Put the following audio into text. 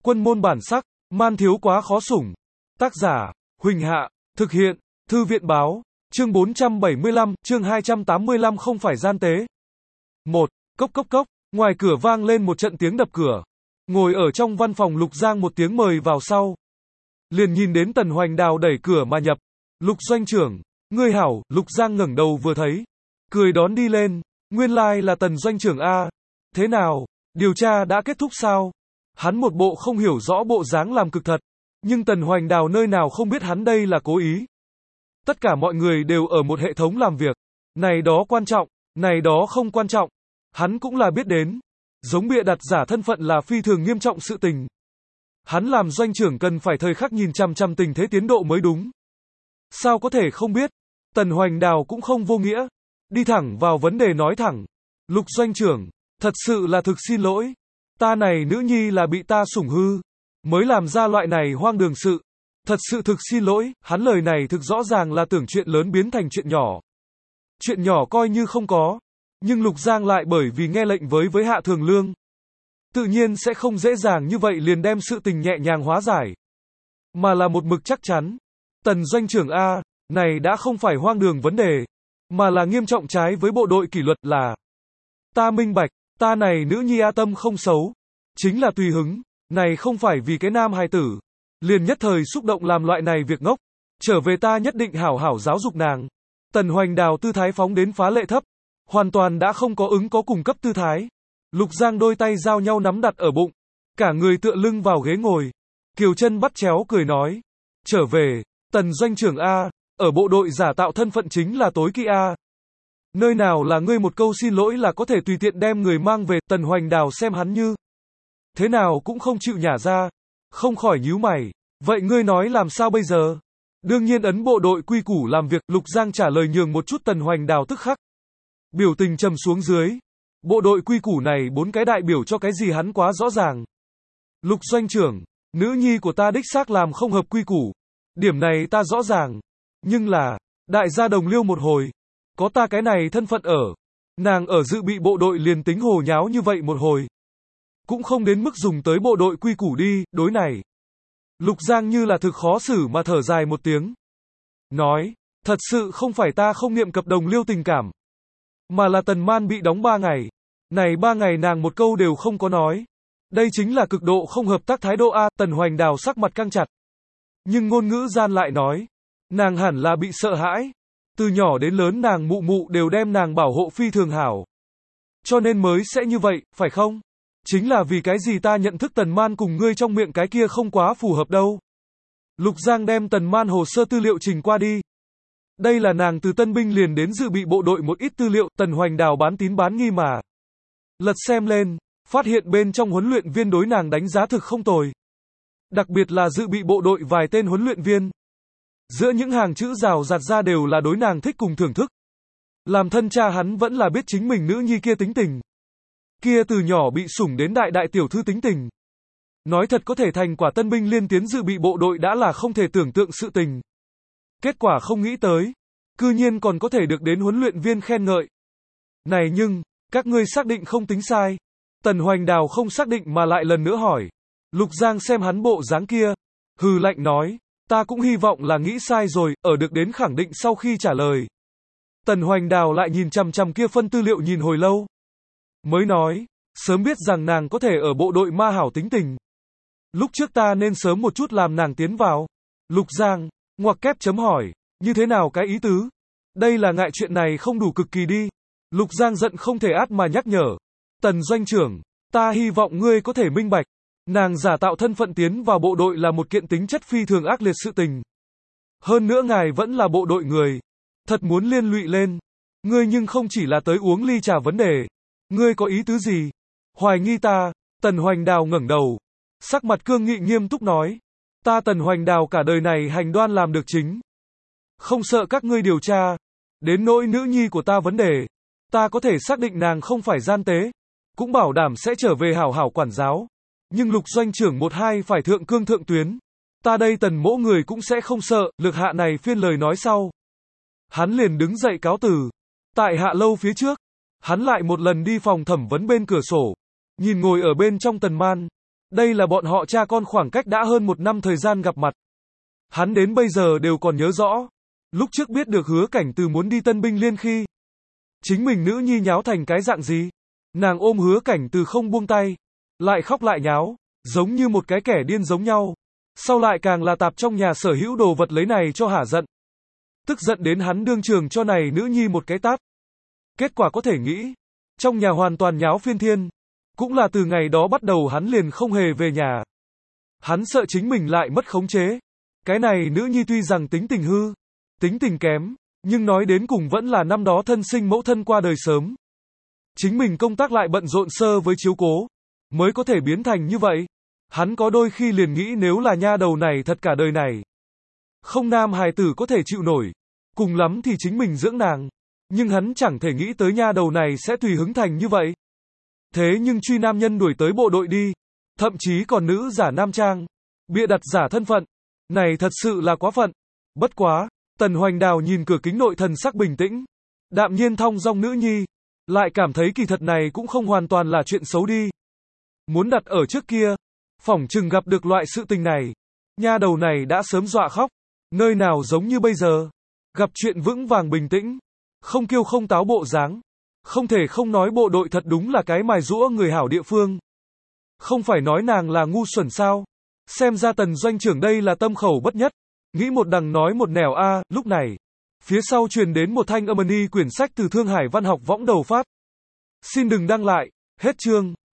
Quân môn bản sắc, man thiếu quá khó sủng. Tác giả, Huỳnh Hạ, thực hiện, Thư viện báo, chương 475, chương 285 không phải gian tế. 1. Cốc cốc cốc, ngoài cửa vang lên một trận tiếng đập cửa. Ngồi ở trong văn phòng Lục Giang một tiếng mời vào sau. Liền nhìn đến Tần Hoành Đào đẩy cửa mà nhập. Lục doanh trưởng, ngươi hảo, Lục Giang ngẩng đầu vừa thấy. Cười đón đi lên, nguyên lai là Tần doanh trưởng a. Thế nào, điều tra đã kết thúc sao? Hắn một bộ không hiểu rõ bộ dáng làm cực thật. Nhưng Tần Hoành Đào nơi nào không biết hắn đây là cố ý. Tất cả mọi người đều ở một hệ thống làm việc. Này đó quan trọng, này đó không quan trọng. Hắn cũng là biết đến. Giống bịa đặt giả thân phận là phi thường nghiêm trọng sự tình. Hắn làm doanh trưởng cần phải thời khắc nhìn chằm chằm tình thế tiến độ mới đúng. Sao có thể không biết? Tần Hoành Đào cũng không vô nghĩa. Đi thẳng vào vấn đề nói thẳng. Lục doanh trưởng, thật sự là thực xin lỗi. Ta này nữ nhi là bị ta sủng hư. Mới làm ra loại này hoang đường sự. Thật sự thực xin lỗi, hắn lời này thực rõ ràng là tưởng chuyện lớn biến thành chuyện nhỏ. Chuyện nhỏ coi như không có. Nhưng Lục Giang lại bởi vì nghe lệnh với Hạ Thường Lương. Tự nhiên sẽ không dễ dàng như vậy liền đem sự tình nhẹ nhàng hóa giải. Mà là một mực chắc chắn. Tần doanh trưởng A, này đã không phải hoang đường vấn đề. Mà là nghiêm trọng trái với bộ đội kỷ luật là. Ta minh bạch, ta này nữ nhi A tâm không xấu. Chính là tùy hứng, này không phải vì cái nam hài tử. Liền nhất thời xúc động làm loại này việc ngốc. Trở về ta nhất định hảo hảo giáo dục nàng. Tần Hoành Đào tư thái phóng đến phá lệ thấp. Hoàn toàn đã không có ứng có cùng cấp tư thái. Lục Giang đôi tay giao nhau nắm đặt ở bụng. Cả người tựa lưng vào ghế ngồi. Kiều chân bắt chéo cười nói. Trở về, Tần doanh trưởng A, ở bộ đội giả tạo thân phận chính là tối kỵ A. Nơi nào là ngươi một câu xin lỗi là có thể tùy tiện đem người mang về. Tần Hoành Đào xem hắn như thế nào cũng không chịu nhả ra. Không khỏi nhíu mày. Vậy ngươi nói làm sao bây giờ? Đương nhiên ấn bộ đội quy củ làm việc. Lục Giang trả lời nhường một chút. Tần Hoành Đào tức khắc biểu tình trầm xuống dưới. Bộ đội quy củ này 4 cái đại biểu cho cái gì hắn quá rõ ràng. Lục doanh trưởng, nữ nhi của ta đích xác làm không hợp quy củ. Điểm này ta rõ ràng. Nhưng là, đại gia đồng liêu một hồi. Có ta cái này thân phận ở. Nàng ở dự bị bộ đội liền tính hồ nháo như vậy một hồi. Cũng không đến mức dùng tới bộ đội quy củ đi, đối này. Lục Giang như là thực khó xử mà thở dài một tiếng. Nói, thật sự không phải ta không niệm cập đồng liêu tình cảm. Mà là Tần Man bị đóng 3 ngày. Này 3 ngày nàng một câu đều không có nói. Đây chính là cực độ không hợp tác thái độ A. Tần Hoành Đào sắc mặt căng chặt. Nhưng ngôn ngữ gian lại nói. Nàng hẳn là bị sợ hãi. Từ nhỏ đến lớn nàng mụ mụ đều đem nàng bảo hộ phi thường hảo. Cho nên mới sẽ như vậy, phải không? Chính là vì cái gì ta nhận thức Tần Man cùng ngươi trong miệng cái kia không quá phù hợp đâu. Lục Giang đem Tần Man hồ sơ tư liệu trình qua đi. Đây là nàng từ tân binh liền đến dự bị bộ đội một ít tư liệu. Tần Hoành Đào bán tín bán nghi mà lật xem lên, phát hiện bên trong huấn luyện viên đối nàng đánh giá thực không tồi. Đặc biệt là dự bị bộ đội vài tên huấn luyện viên. Giữa những hàng chữ rào rạt ra đều là đối nàng thích cùng thưởng thức. Làm thân cha hắn vẫn là biết chính mình nữ nhi kia tính tình. Kia từ nhỏ bị sủng đến đại đại tiểu thư tính tình. Nói thật có thể thành quả tân binh liên tiến dự bị bộ đội đã là không thể tưởng tượng sự tình. Kết quả không nghĩ tới. Cư nhiên còn có thể được đến huấn luyện viên khen ngợi. Này nhưng, các ngươi xác định không tính sai. Tần Hoành Đào không xác định mà lại lần nữa hỏi. Lục Giang xem hắn bộ dáng kia. Hừ lạnh nói. Ta cũng hy vọng là nghĩ sai rồi, ở được đến khẳng định sau khi trả lời. Tần Hoành Đào lại nhìn chằm chằm kia phân tư liệu nhìn hồi lâu. Mới nói, sớm biết rằng nàng có thể ở bộ đội ma hảo tính tình. Lúc trước ta nên sớm một chút làm nàng tiến vào. Lục Giang, ngoặc kép chấm hỏi, như thế nào cái ý tứ? Đây là ngại chuyện này không đủ cực kỳ đi. Lục Giang giận không thể át mà nhắc nhở. Tần doanh trưởng, ta hy vọng ngươi có thể minh bạch. Nàng giả tạo thân phận tiến vào bộ đội là một kiện tính chất phi thường ác liệt sự tình. Hơn nữa ngài vẫn là bộ đội người. Thật muốn liên lụy lên. Ngươi nhưng không chỉ là tới uống ly trà vấn đề. Ngươi có ý tứ gì? Hoài nghi ta. Tần Hoành Đào ngẩng đầu. Sắc mặt cương nghị nghiêm túc nói. Ta Tần Hoành Đào cả đời này hành đoan làm được chính. Không sợ các ngươi điều tra. Đến nỗi nữ nhi của ta vấn đề. Ta có thể xác định nàng không phải gian tế. Cũng bảo đảm sẽ trở về hảo hảo quản giáo. Nhưng Lục doanh trưởng 1-2 phải thượng cương thượng tuyến. Ta đây Tần mỗ người cũng sẽ không sợ. Lực hạ này phiên lời nói sau. Hắn liền đứng dậy cáo từ. Tại hạ lâu phía trước. Hắn lại một lần đi phòng thẩm vấn bên cửa sổ. Nhìn ngồi ở bên trong Tần Man. Đây là bọn họ cha con khoảng cách đã hơn 1 năm thời gian gặp mặt. Hắn đến bây giờ đều còn nhớ rõ. Lúc trước biết được Hứa Cảnh Từ muốn đi Tân Binh Liên khi chính mình nữ nhi nháo thành cái dạng gì. Nàng ôm Hứa Cảnh Từ không buông tay. Lại khóc lại nháo. Giống như một cái kẻ điên giống nhau. Sau lại càng là tạp trong nhà sở hữu đồ vật lấy này cho hả giận. Tức giận đến hắn đương trường cho này nữ nhi một cái tát. Kết quả có thể nghĩ. Trong nhà hoàn toàn nháo phiên thiên. Cũng là từ ngày đó bắt đầu hắn liền không hề về nhà. Hắn sợ chính mình lại mất khống chế. Cái này nữ nhi tuy rằng tính tình hư, tính tình kém, nhưng nói đến cùng vẫn là năm đó thân sinh mẫu thân qua đời sớm. Chính mình công tác lại bận rộn sơ với chiếu cố, mới có thể biến thành như vậy. Hắn có đôi khi liền nghĩ nếu là nha đầu này thật cả đời này. Không nam hài tử có thể chịu nổi, cùng lắm thì chính mình dưỡng nàng. Nhưng hắn chẳng thể nghĩ tới nha đầu này sẽ tùy hứng thành như vậy. Thế nhưng truy nam nhân đuổi tới bộ đội đi, thậm chí còn nữ giả nam trang, bịa đặt giả thân phận. Này thật sự là quá phận. Bất quá, Tần Hoành Đào nhìn cửa kính nội thần sắc bình tĩnh, đạm nhiên thong dong nữ nhi, lại cảm thấy kỳ thật này cũng không hoàn toàn là chuyện xấu đi. Muốn đặt ở trước kia, phỏng chừng gặp được loại sự tình này, nha đầu này đã sớm dọa khóc, nơi nào giống như bây giờ, gặp chuyện vững vàng bình tĩnh, không kiêu không táo bộ dáng, không thể không nói bộ đội thật đúng là cái mài giũa người hảo địa phương. Không phải nói nàng là ngu xuẩn sao? Xem ra Tần doanh trưởng đây là tâm khẩu bất nhất, nghĩ một đằng nói một nẻo a. Lúc này, phía sau truyền đến một thanh âm quyển sách từ Thương Hải Văn học võng đầu phát. Xin đừng đăng lại, hết chương.